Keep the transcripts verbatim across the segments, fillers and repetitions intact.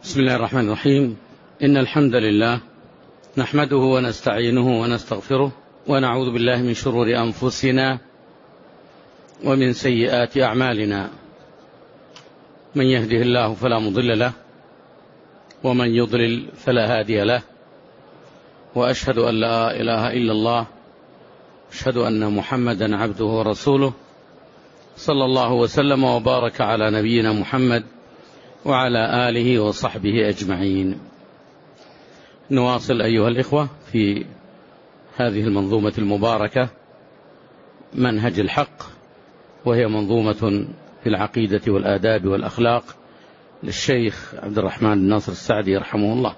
بسم الله الرحمن الرحيم. إن الحمد لله نحمده ونستعينه ونستغفره ونعوذ بالله من شرور أنفسنا ومن سيئات أعمالنا. من يهده الله فلا مضل له ومن يضلل فلا هادي له، وأشهد أن لا إله إلا الله، أشهد أن محمدا عبده ورسوله، صلى الله وسلم وبارك على نبينا محمد وعلى آله وصحبه أجمعين. نواصل أيها الإخوة في هذه المنظومة المباركة منهج الحق، وهي منظومة في العقيدة والآداب والأخلاق للشيخ عبد الرحمن بن ناصر السعدي رحمه الله.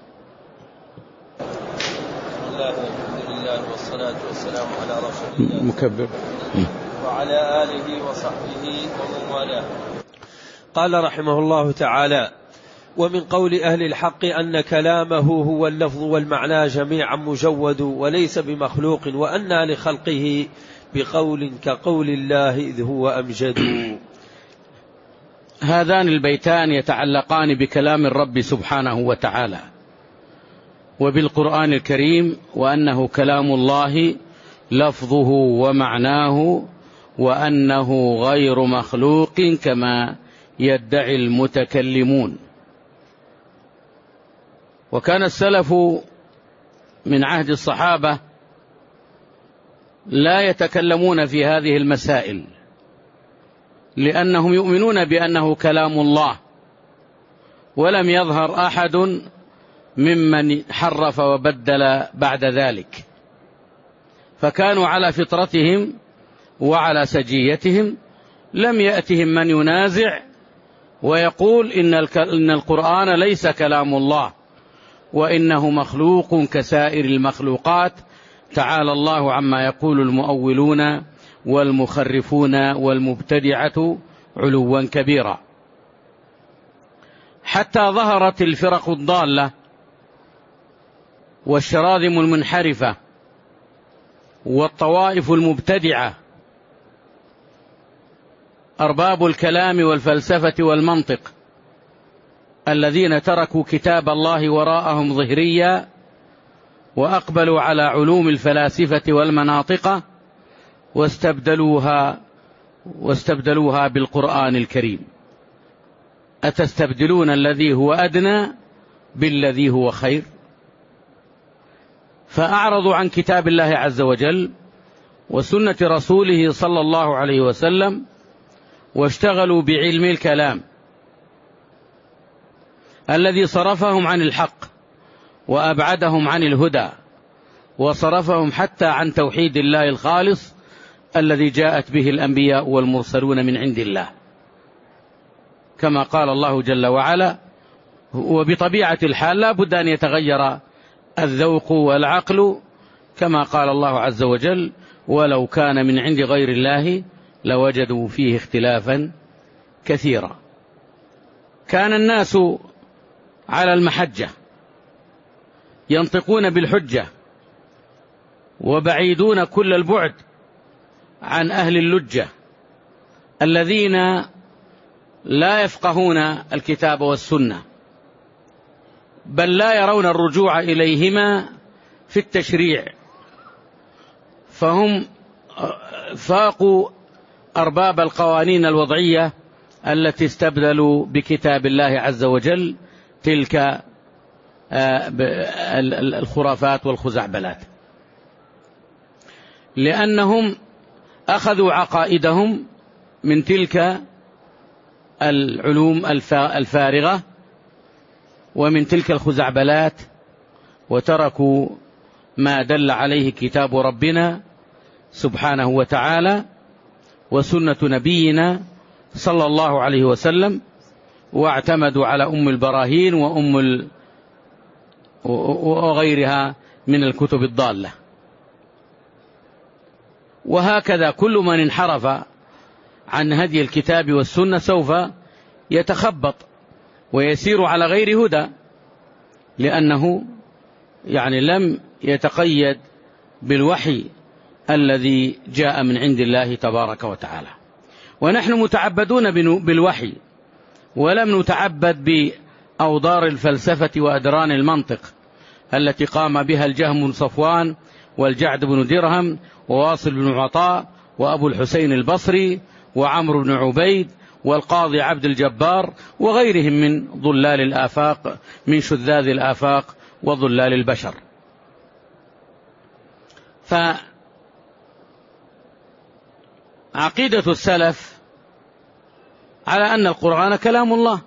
بسم الله والحمد لله والصلاة والسلام على رسول الله مكبر وعلى آله وصحبه ومن والاه. قال رحمه الله تعالى: ومن قول أهل الحق أن كلامه هو اللفظ والمعنى جميعا مجود وليس بمخلوق، وأن لخلقه بقول كقول الله إذ هو أمجد. هذان البيتان يتعلقان بكلام الرب سبحانه وتعالى وبالقرآن الكريم، وأنه كلام الله لفظه ومعناه، وأنه غير مخلوق كما يدعي المتكلمون. وكان السلف من عهد الصحابة لا يتكلمون في هذه المسائل، لأنهم يؤمنون بأنه كلام الله، ولم يظهر أحد ممن حرف وبدل بعد ذلك، فكانوا على فطرتهم وعلى سجيتهم. لم يأتهم من ينازع ويقول إن القرآن ليس كلام الله وإنه مخلوق كسائر المخلوقات. تعالى الله عما يقول المؤولون والمخرفون والمبتدعة علوا كبيرا، حتى ظهرت الفرق الضالة والشراذم المنحرفة والطوائف المبتدعة، أرباب الكلام والفلسفة والمنطق، الذين تركوا كتاب الله وراءهم ظهريا وأقبلوا على علوم الفلاسفة والمناطق واستبدلوها واستبدلوها بالقرآن الكريم. أتستبدلون الذي هو أدنى بالذي هو خير؟ فأعرضوا عن كتاب الله عز وجل وسنة رسوله صلى الله عليه وسلم، واشتغلوا بعلم الكلام الذي صرفهم عن الحق وأبعدهم عن الهدى، وصرفهم حتى عن توحيد الله الخالص الذي جاءت به الأنبياء والمرسلون من عند الله، كما قال الله جل وعلا. وبطبيعة الحال لا بد أن يتغير الذوق والعقل، كما قال الله عز وجل: ولو كان من عند غير الله لوجدوا فيه اختلافا كثيرا. كان الناس على المحجة ينطقون بالحجة، وبعيدون كل البعد عن أهل اللجة الذين لا يفقهون الكتاب والسنة، بل لا يرون الرجوع إليهما في التشريع، فهم فاقوا أرباب القوانين الوضعية التي استبدلوا بكتاب الله عز وجل تلك الخرافات والخزعبلات، لأنهم أخذوا عقائدهم من تلك العلوم الفارغة ومن تلك الخزعبلات، وتركوا ما دل عليه كتاب ربنا سبحانه وتعالى وسنة نبينا صلى الله عليه وسلم، واعتمدوا على أم البراهين وأم ال... وغيرها من الكتب الضالة. وهكذا كل من انحرف عن هدي الكتاب والسنة سوف يتخبط ويسير على غير هدى، لأنه يعني لم يتقيد بالوحي الذي جاء من عند الله تبارك وتعالى. ونحن متعبدون بالوحي، ولم نتعبد أو دار الفلسفة وأدران المنطق التي قام بها الجهم بن صفوان والجعد بن درهم وواصل بن عطاء وأبو الحسين البصري وعمرو بن عبيد والقاضي عبد الجبار وغيرهم من ضلال الآفاق، من شذاذ الآفاق وضلال البشر. فعقيدة السلف على أن القرآن كلام الله،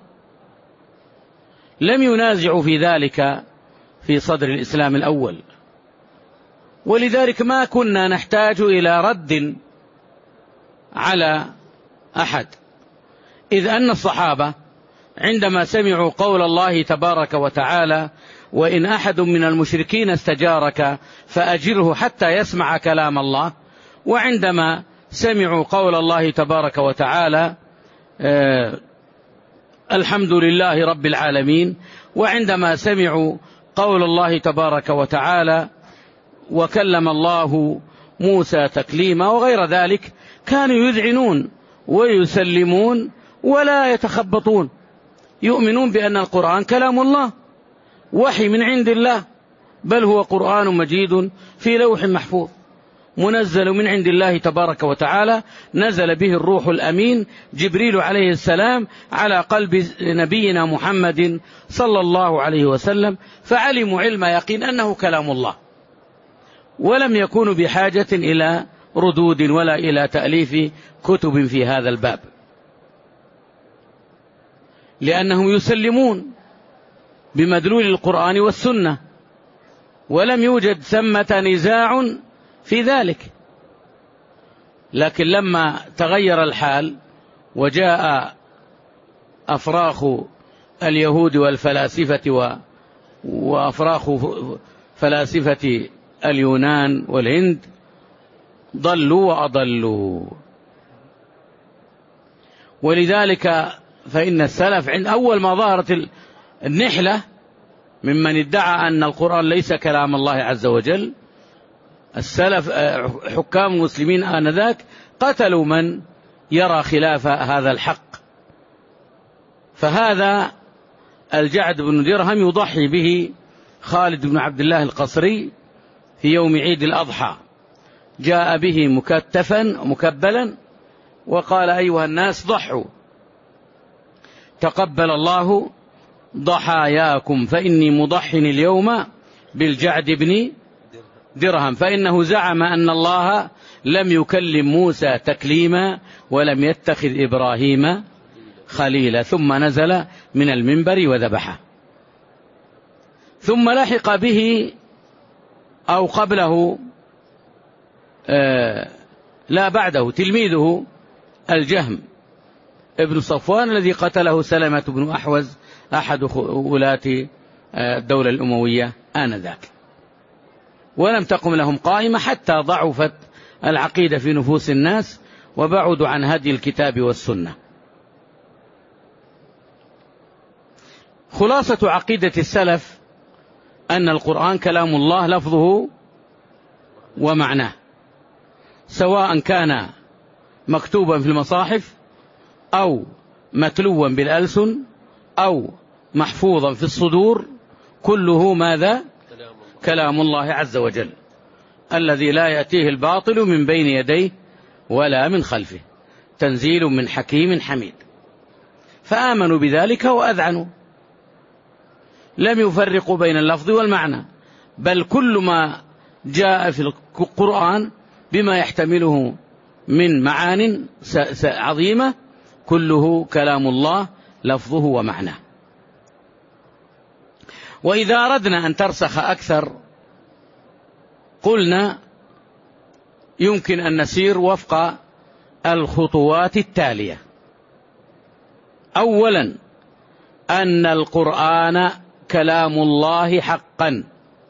لم ينازعوا في ذلك في صدر الإسلام الأول، ولذلك ما كنا نحتاج إلى رد على أحد، إذ أن الصحابة عندما سمعوا قول الله تبارك وتعالى: وإن أحد من المشركين استجارك فأجره حتى يسمع كلام الله، وعندما سمعوا قول الله تبارك وتعالى: آه الحمد لله رب العالمين، وعندما سمعوا قول الله تبارك وتعالى: وكلم الله موسى تكليما، وغير ذلك، كانوا يذعنون ويسلمون ولا يتخبطون، يؤمنون بأن القرآن كلام الله، وحي من عند الله، بل هو قرآن مجيد في لوح محفوظ منزل من عند الله تبارك وتعالى، نزل به الروح الأمين جبريل عليه السلام على قلب نبينا محمد صلى الله عليه وسلم، فعلموا علم يقين أنه كلام الله، ولم يكونوا بحاجة إلى ردود ولا إلى تأليف كتب في هذا الباب، لأنهم يسلمون بمدلول القرآن والسنة، ولم يوجد ثمة نزاع في ذلك. لكن لما تغير الحال وجاء أفراخ اليهود والفلاسفة وأفراخ فلاسفة اليونان والهند، ضلوا وأضلوا. ولذلك فإن السلف عند أول ما ظهرت النحلة ممن ادعى أن القرآن ليس كلام الله عز وجل، السلف حكام المسلمين آنذاك قتلوا من يرى خلاف هذا الحق. فهذا الجعد بن درهم يضحي به خالد بن عبد الله القصري في يوم عيد الأضحى، جاء به مكتفا مكبلا وقال: أيها الناس ضحوا، تقبل الله ضحاياكم، فإني مضح اليوم بالجعد بن درهم، فإنه زعم أن الله لم يكلم موسى تكليما ولم يتخذ إبراهيم خليلا. ثم نزل من المنبر وذبحه. ثم لحق به أو قبله آه لا بعده تلميذه الجهم ابن صفوان الذي قتله سلمة بن أحوز أحد ولاة الدولة الأموية آنذاك، ولم تقم لهم قائمة حتى ضعفت العقيدة في نفوس الناس وبعدوا عن هدي الكتاب والسنة. خلاصة عقيدة السلف أن القرآن كلام الله لفظه ومعناه، سواء كان مكتوبا في المصاحف أو متلوا بالألسن أو محفوظا في الصدور، كله ماذا؟ كلام الله عز وجل الذي لا يأتيه الباطل من بين يديه ولا من خلفه، تنزيل من حكيم حميد. فآمنوا بذلك وأذعنوا، لم يفرقوا بين اللفظ والمعنى، بل كل ما جاء في القرآن بما يحتمله من معان عظيمة كله كلام الله لفظه ومعناه. وإذا أردنا أن ترسخ أكثر قلنا يمكن أن نسير وفق الخطوات التالية. أولا، أن القرآن كلام الله حقا،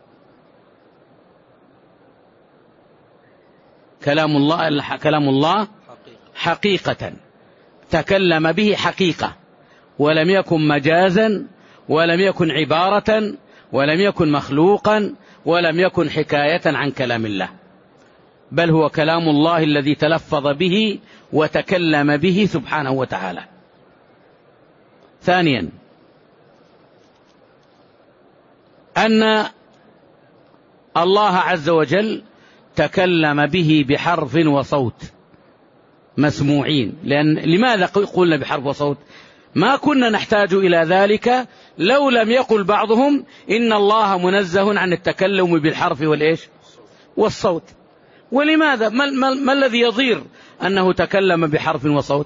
كلام الله كلام الله حقيقة، تكلم به حقيقة، ولم يكن مجازا، ولم يكن عبارة، ولم يكن مخلوقا، ولم يكن حكاية عن كلام الله، بل هو كلام الله الذي تلفظ به وتكلم به سبحانه وتعالى. ثانيا، أن الله عز وجل تكلم به بحرف وصوت مسموعين. لأن لماذا قلنا بحرف وصوت؟ ما كنا نحتاج إلى ذلك لو لم يقل بعضهم إن الله منزه عن التكلم بالحرف والإيش والصوت. ولماذا؟ ما, ما, ما الذي يضير أنه تكلم بحرف وصوت؟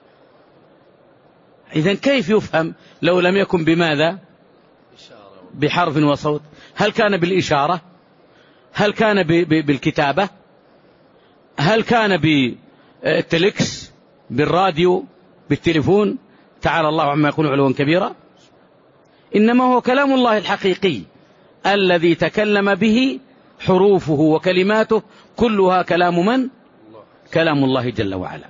إذن كيف يفهم لو لم يكن بماذا؟ بحرف وصوت. هل كان بالإشارة؟ هل كان بالكتابة؟ هل كان بالتلكس، بالراديو، بالتليفون؟ تعالى الله عما يقول علوا كبيرا. إنما هو كلام الله الحقيقي الذي تكلم به، حروفه وكلماته كلها كلام من؟ كلام الله جل وعلا.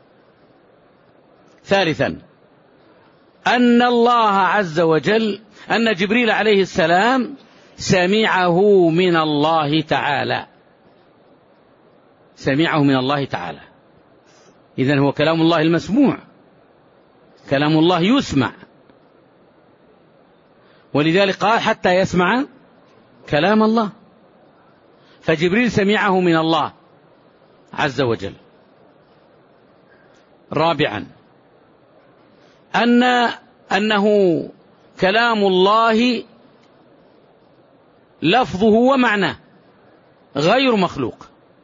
ثالثا أن الله عز وجل أن جبريل عليه السلام سمعه من الله تعالى، سمعه من الله تعالى. إذن هو كلام الله المسموع، كلام الله يسمع، ولذلك قال حتى يسمع كلام الله. فجبريل سمعه من الله عز وجل. رابعا أن أنه كلام الله لفظه ومعناه غير مخلوق،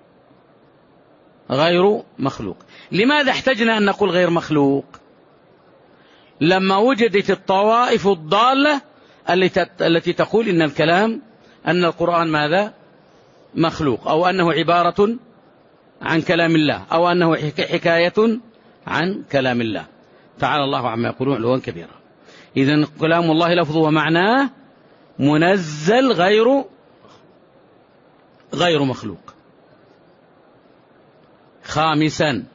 غير مخلوق. لماذا احتجنا أن نقول غير مخلوق؟ لما وجدت الطوائف الضالة التي تقول إن الكلام أن القرآن ماذا؟ مخلوق، أو أنه عبارة عن كلام الله، أو أنه حكاية عن كلام الله. تعالى الله عما يقولون علوا كبيرا. إذن كلام الله لفظه ومعناه منزل غير غير مخلوق. خامسا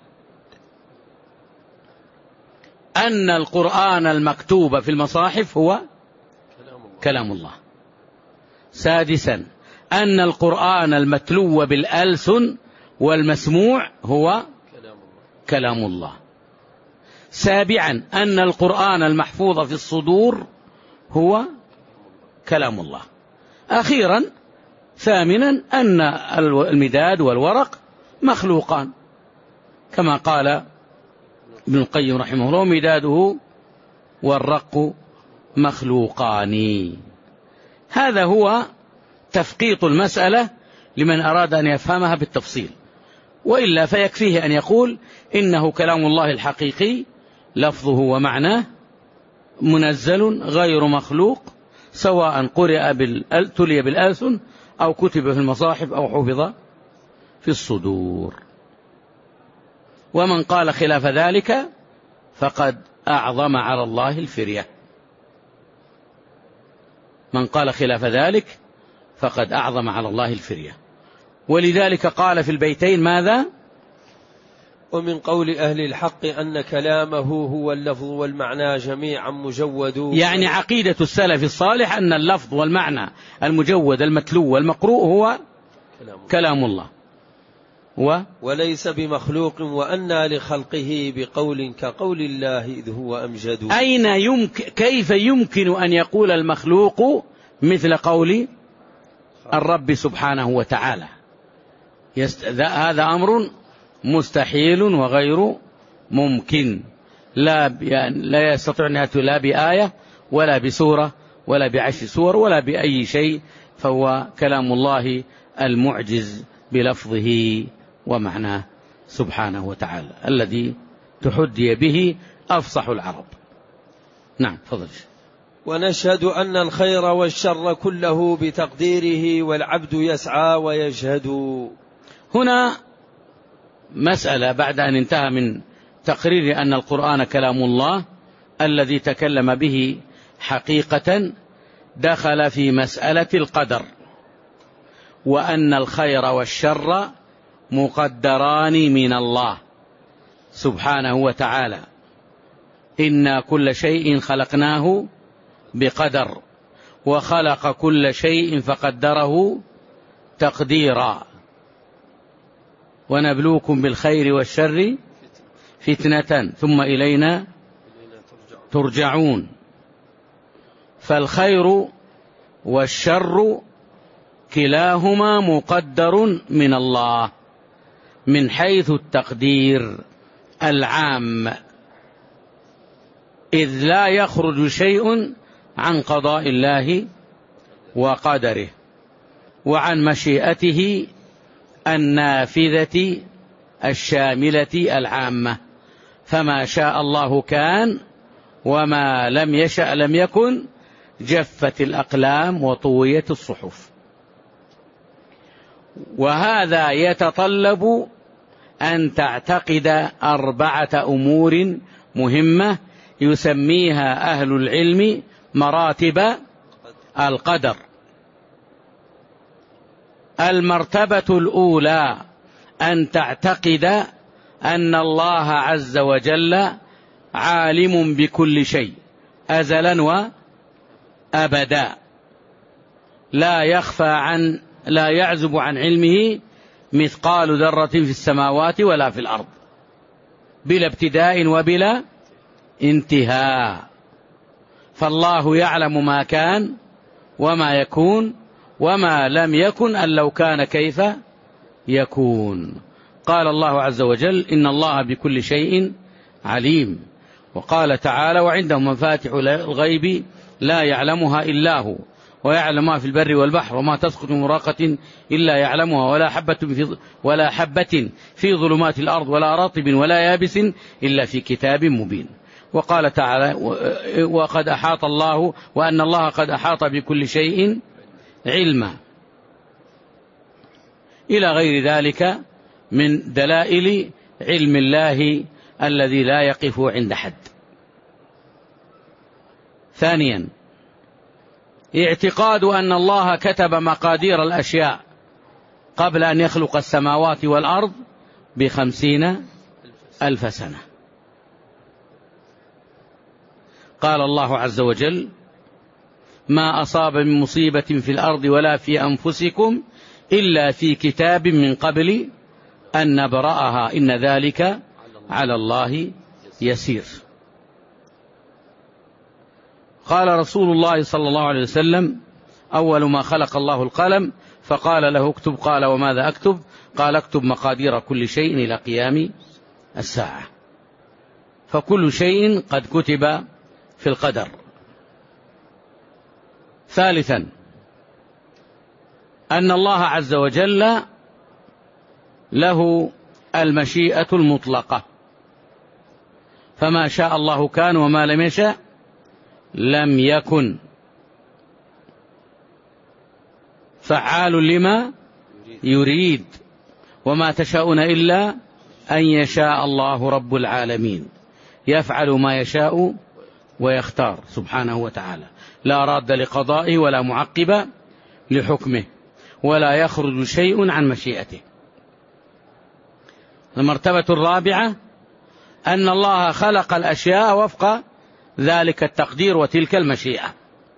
أن القرآن المكتوب في المصاحف هو كلام الله. سادسا أن القرآن المتلو بالألسن والمسموع هو كلام الله. سابعا أن القرآن المحفوظ في الصدور هو كلام الله. أخيرا ثامنا أن المداد والورق مخلوقان، كما قال ابن القيم رحمه الله: مداده والرق مخلوقان. هذا هو تفقيط المسألة لمن أراد أن يفهمها بالتفصيل، وإلا فيكفيه أن يقول إنه كلام الله الحقيقي لفظه ومعناه منزل غير مخلوق، سواء قرئ تلي بالألسن أو كتب في المصاحف أو حفظ في الصدور. ومن قال خلاف ذلك فقد أعظم على الله الفرية. من قال خلاف ذلك فقد أعظم على الله الفرية. ولذلك قال في البيتين ماذا؟ ومن قول أهل الحق أن كلامه هو اللفظ والمعنى جميعا مجود. يعني عقيدة السلف الصالح أن اللفظ والمعنى المجود المتلو والمقروء هو كلام الله و وليس بمخلوق، وأنى لخلقه بقول كقول الله إذ هو أمجد. أين يمكن كيف يمكن أن يقول المخلوق مثل قول الرب سبحانه وتعالى؟ يست... هذا أمر مستحيل وغير ممكن، لا ب... لا يستطيع أن يأتي لا بآية ولا بسورة ولا بعشر سور ولا بأي شيء، فهو كلام الله المعجز بلفظه ومعناه سبحانه وتعالى الذي تحدي به أفصح العرب. نعم فضل. ونشهد أن الخير والشر كله بتقديره والعبد يسعى ويجهد. هنا مسألة بعد أن انتهى من تقرير أن القرآن كلام الله الذي تكلم به حقيقة، دخل في مسألة القدر، وأن الخير والشر مقدران من الله سبحانه وتعالى. إنا كل شيء خلقناه بقدر، وخلق كل شيء فقدره تقديرا، ونبلوكم بالخير والشر فتنة ثم إلينا ترجعون. فالخير والشر كلاهما مقدر من الله من حيث التقدير العام، إذ لا يخرج شيء عن قضاء الله وقدره وعن مشيئته النافذة الشاملة العامة، فما شاء الله كان وما لم يشأ لم يكن، جفت الأقلام وطويت الصحف. وهذا يتطلب أن تعتقد أربعة أمور مهمة يسميها أهل العلم مراتب القدر. المرتبة الأولى أن تعتقد أن الله عز وجل عالم بكل شيء أزلا وأبدا، لا يخفى عن لا يعزب عن علمه مثقال ذرة في السماوات ولا في الأرض، بلا ابتداء وبلا انتهاء. فالله يعلم ما كان وما يكون وما لم يكن أن لو كان كيف يكون. قال الله عز وجل إن الله بكل شيء عليم. وقال تعالى وعنده مفاتح الغيب لا يعلمها إلا هو ويعلم ما في البر والبحر وما تسقط من ورقة إلا يعلمها ولا حبة في ولا حبة في ظلمات الأرض ولا رطب ولا يابس إلا في كتاب مبين. وقال تعالى وقد أحاط الله وأن الله قد أحاط بكل شيء علما، إلى غير ذلك من دلائل علم الله الذي لا يقف عند حد. ثانيا اعتقاد أن الله كتب مقادير الأشياء قبل أن يخلق السماوات والأرض بخمسين ألف سنة. قال الله عز وجل ما أصاب من مصيبة في الأرض ولا في أنفسكم إلا في كتاب من قبل أن نبرأها إن ذلك على الله يسير. قال رسول الله صلى الله عليه وسلم أول ما خلق الله القلم فقال له اكتب، قال وماذا أكتب؟ قال اكتب مقادير كل شيء إلى قيام الساعة. فكل شيء قد كتب في القدر. ثالثا أن الله عز وجل له المشيئة المطلقة، فما شاء الله كان وما لم يشأ لم يكن، فعال لما يريد وما تشاءون إلا أن يشاء الله رب العالمين، يفعل ما يشاء ويختار سبحانه وتعالى، لا راد لقضائه ولا معقب لحكمه ولا يخرج شيء عن مشيئته. المرتبة الرابعة أن الله خلق الأشياء وفق ذلك التقدير وتلك المشيئة،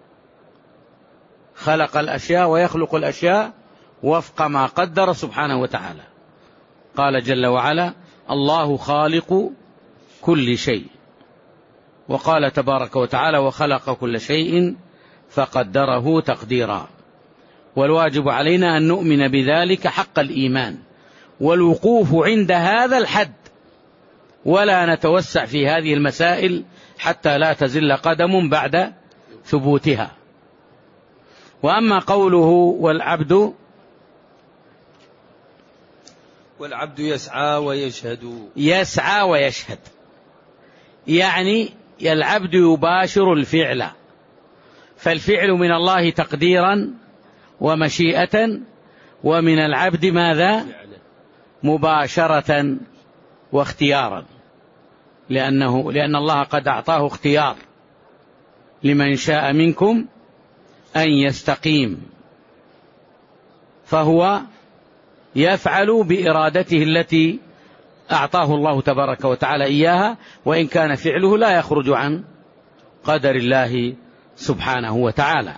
خلق الأشياء ويخلق الأشياء وفق ما قدر سبحانه وتعالى. قال جل وعلا الله خالق كل شيء، وقال تبارك وتعالى وخلق كل شيء فقدره تقديرا. والواجب علينا أن نؤمن بذلك حق الإيمان والوقوف عند هذا الحد، ولا نتوسع في هذه المسائل حتى لا تزل قدم بعد ثبوتها. وأما قوله والعبد والعبد يسعى ويشهد، يسعى ويشهد يعني العبد يباشر الفعل، فالفعل من الله تقديرا ومشيئة، ومن العبد ماذا؟ مباشرة واختيارا، لأنه لأن الله قد أعطاه اختيار لمن شاء منكم أن يستقيم، فهو يفعل بإرادته التي أعطاه الله تبارك وتعالى إياها، وإن كان فعله لا يخرج عن قدر الله سبحانه وتعالى.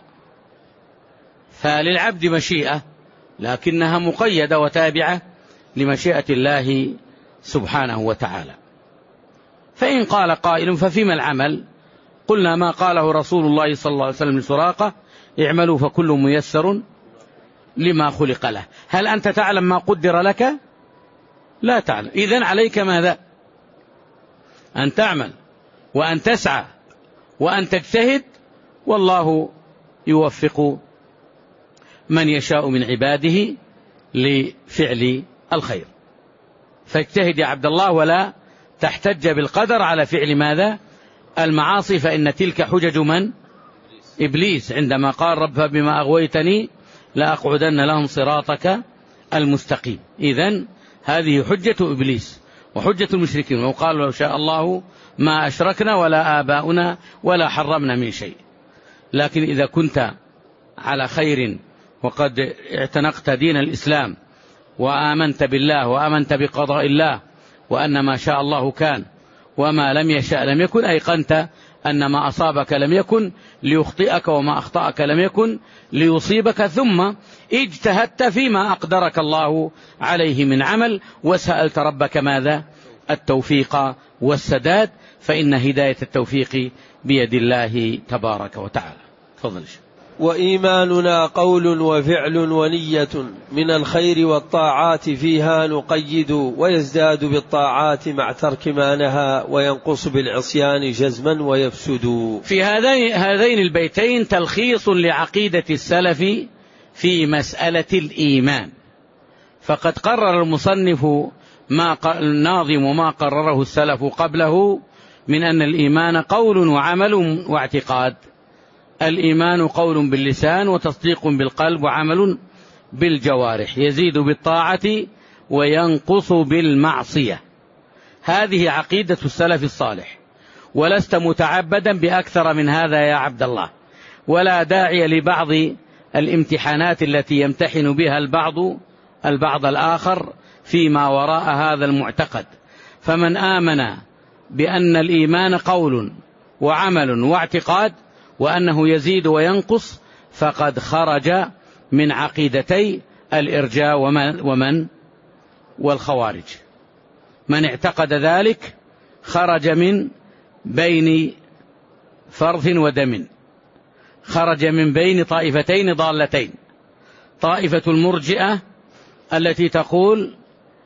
فللعبد مشيئة لكنها مقيدة وتابعة لمشيئة الله سبحانه وتعالى. فإن قال قائل ففيما العمل؟ قلنا ما قاله رسول الله صلى الله عليه وسلم لسراقة: اعملوا فكل ميسر لما خلق له. هل أنت تعلم ما قدر لك؟ لا تعلم. إذن عليك ماذا؟ أن تعمل وأن تسعى وأن تجتهد، والله يوفق من يشاء من عباده لفعل الخير. فاجتهد يا عبد الله ولا تحتج بالقدر على فعل ماذا؟ المعاصي، فإن تلك حجج من؟ إبليس، عندما قال: رب بما أغويتني لأقعدن لهم صراطك المستقيم. إذن هذه حجة إبليس وحجة المشركين، وقالوا: لو شاء الله ما أشركنا ولا آباؤنا ولا حرمنا من شيء. لكن إذا كنت على خير وقد اعتنقت دين الإسلام وآمنت بالله وآمنت بقضاء الله وأن ما شاء الله كان وما لم يشاء لم يكن، أيقنت أن ما أصابك لم يكن ليخطئك وما أخطأك لم يكن ليصيبك، ثم اجتهدت فيما أقدرك الله عليه من عمل، وسألت ربك ماذا؟ التوفيق والسداد، فإن هداية التوفيق بيد الله تبارك وتعالى. تفضل. وإيماننا قول وفعل ونية، من الخير والطاعات فيها نقيد، ويزداد بالطاعات مع ترك ما نهى، وينقص بالعصيان جزما ويفسد. في هذين البيتين تلخيص لعقيدة السلف في مسألة الإيمان. فقد قرر المصنف ما الناظم ما قرره السلف قبله من أن الإيمان قول وعمل واعتقاد. الإيمان قول باللسان وتصديق بالقلب وعمل بالجوارح، يزيد بالطاعة وينقص بالمعصية. هذه عقيدة السلف الصالح، ولست متعبدا بأكثر من هذا يا عبد الله، ولا داعي لبعض الامتحانات التي يمتحن بها البعض البعض الآخر فيما وراء هذا المعتقد. فمن آمن بأن الإيمان قول وعمل واعتقاد وأنه يزيد وينقص فقد خرج من عقيدتي الإرجاء ومن, ومن والخوارج. من اعتقد ذلك خرج من بين فرث ودم، خرج من بين طائفتين ضالتين: طائفة المرجئة التي تقول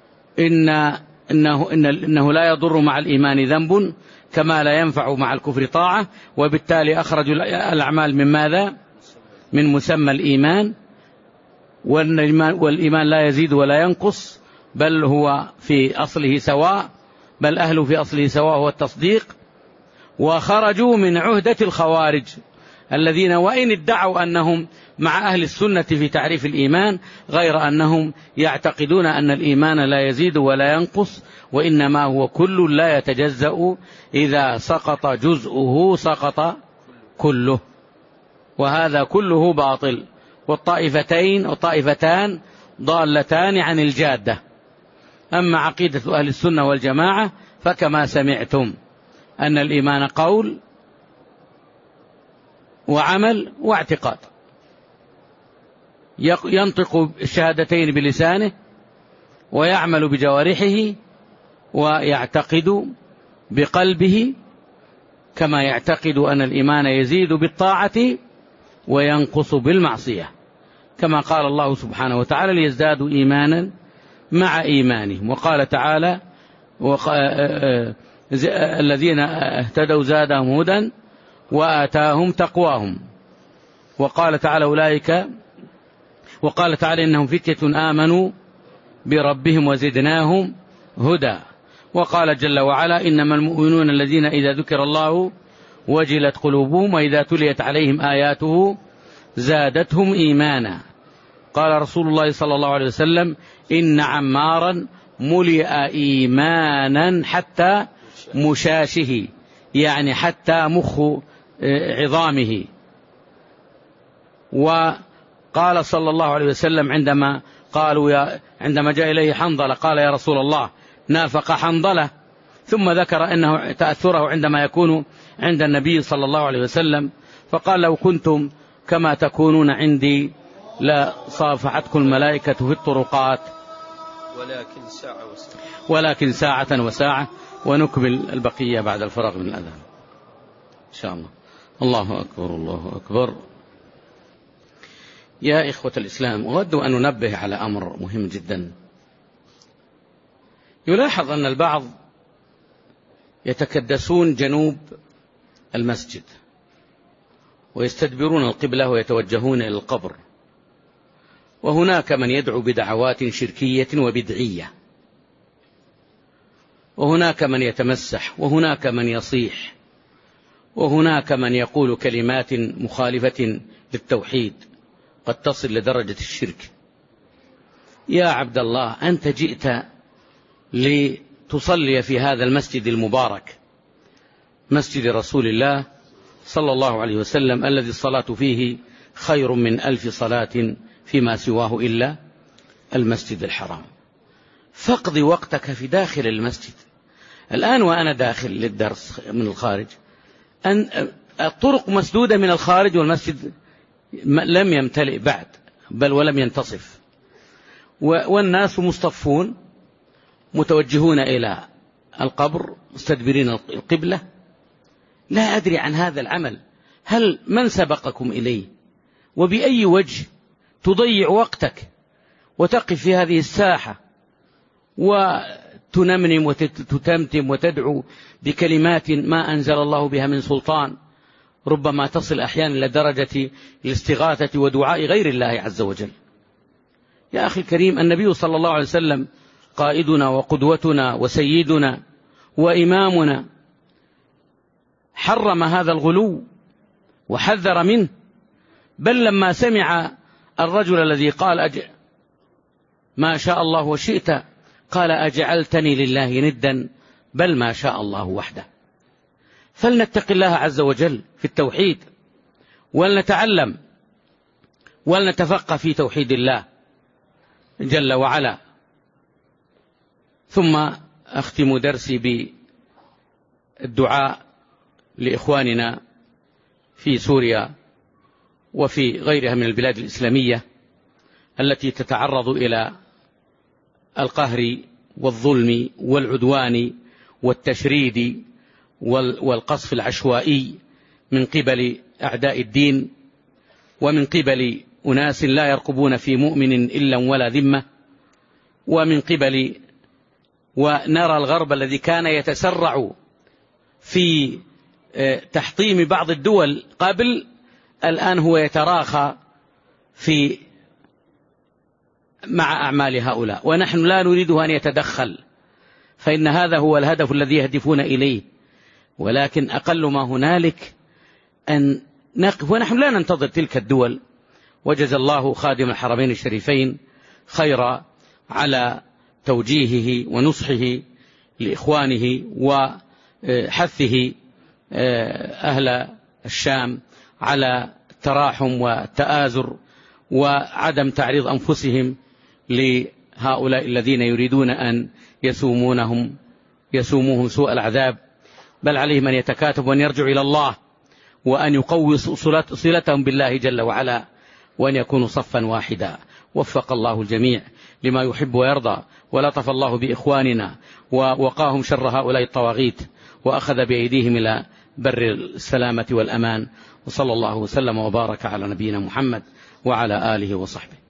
إن إنه, إن إنه لا يضر مع الإيمان ذنب كما لا ينفع مع الكفر طاعة، وبالتالي أخرجوا الأعمال من ماذا؟ من مسمى الإيمان، والإيمان لا يزيد ولا ينقص، بل هو في أصله سواء، بل أهله في أصله سواء هو التصديق. وخرجوا من عهدة الخوارج الذين وإن ادعوا أنهم مع أهل السنة في تعريف الإيمان، غير أنهم يعتقدون أن الإيمان لا يزيد ولا ينقص، وإنما هو كل لا يتجزأ، إذا سقط جزءه سقط كله، وهذا كله باطل. والطائفتين والطائفتان ضالتان عن الجادة. أما عقيدة أهل السنة والجماعة فكما سمعتم أن الإيمان قول وعمل واعتقاد، ينطق الشهادتين بلسانه ويعمل بجوارحه ويعتقد بقلبه، كما يعتقد أن الإيمان يزيد بالطاعة وينقص بالمعصية، كما قال الله سبحانه وتعالى: ليزدادوا إيمانا مع إيمانهم. وقال تعالى: الذين اهتدوا زادهم هدى وآتاهم تقواهم. وقال تعالى: أولئك وقال تعالى: إنهم فتية آمنوا بربهم وزدناهم هدى. وقال جل وعلا: إنما المؤمنون الذين إذا ذكر الله وجلت قلوبهم وإذا تليت عليهم آياته زادتهم إيمانا. قال رسول الله صلى الله عليه وسلم: إن عمارا ملئ إيمانا حتى مشاشه، يعني حتى مخ عظامه. وقال صلى الله عليه وسلم عندما قالوا يا عندما جاء إليه حنظلة قال: يا رسول الله نافق حنظلة، ثم ذكر أنه تأثره عندما يكون عند النبي صلى الله عليه وسلم، فقال: لو كنتم كما تكونون عندي لا صافحتكم الملائكة في الطرقات ولكن ساعة وساعة ولكن ساعة وساعة. ونكمل البقية بعد الفراغ من الأذان. شاء الله. الله أكبر الله أكبر. يا إخوة الإسلام، أود أن ننبه على أمر مهم جدا. يلاحظ أن البعض يتكدسون جنوب المسجد ويستدبرون القبلة ويتوجهون إلى القبر، وهناك من يدعو بدعوات شركية وبدعية، وهناك من يتمسح، وهناك من يصيح، وهناك من يقول كلمات مخالفة للتوحيد قد تصل لدرجة الشرك. يا عبد الله، أنت جئت لتصلي في هذا المسجد المبارك، مسجد رسول الله صلى الله عليه وسلم، الذي الصلاة فيه خير من ألف صلاة فيما سواه إلا المسجد الحرام. فاقضي وقتك في داخل المسجد. الآن وأنا داخل للدرس من الخارج، أن الطرق مسدودة من الخارج، والمسجد لم يمتلئ بعد، بل ولم ينتصف، والناس مصطفون متوجهون إلى القبر مستدبرين القبلة. لا أدري عن هذا العمل، هل من سبقكم إليه؟ وبأي وجه تضيع وقتك وتقف في هذه الساحة وتنمنم وتتمتم وتدعو بكلمات ما أنزل الله بها من سلطان، ربما تصل أحيانا إلى درجة الاستغاثة ودعاء غير الله عز وجل. يا أخي الكريم، النبي صلى الله عليه وسلم قائدنا وقدوتنا وسيدنا وإمامنا حرم هذا الغلو وحذر منه، بل لما سمع الرجل الذي قال أج... ما شاء الله وشئت، قال أجعلتني لله ندا، بل ما شاء الله وحده. فلنتق الله عز وجل في التوحيد، ولنتعلم ولنتفقه في توحيد الله جل وعلا. ثم أختم درسي بالدعاء لإخواننا في سوريا وفي غيرها من البلاد الإسلامية التي تتعرض إلى القهر والظلم والعدوان والتشريد والقصف العشوائي من قبل أعداء الدين، ومن قبل أناس لا يرقبون في مؤمن إلا ولا ذمة، ومن قبل ونرى الغرب الذي كان يتسرع في تحطيم بعض الدول قبل، الآن هو يتراخى في مع أعمال هؤلاء، ونحن لا نريده أن يتدخل، فإن هذا هو الهدف الذي يهدفون إليه. ولكن أقل ما هنالك أن نقف، ونحن لا ننتظر تلك الدول. وجزى الله خادم الحرمين الشريفين خيرا على توجيهه ونصحه لإخوانه وحثه أهل الشام على التراحم والتآزر وعدم تعريض أنفسهم لهؤلاء الذين يريدون أن يسومونهم يسوموهم سوء العذاب، بل عليهم أن يتكاتبوا وأن يرجعوا إلى الله، وأن يقوي صلتهم بالله جل وعلا، وأن يكونوا صفا واحدا. وفق الله الجميع لما يحب ويرضى، ولطف الله بإخواننا ووقاهم شر هؤلاء الطواغيت، وأخذ بأيديهم إلى بر السلامة والأمان. وصلى الله وسلم وبارك على نبينا محمد وعلى آله وصحبه.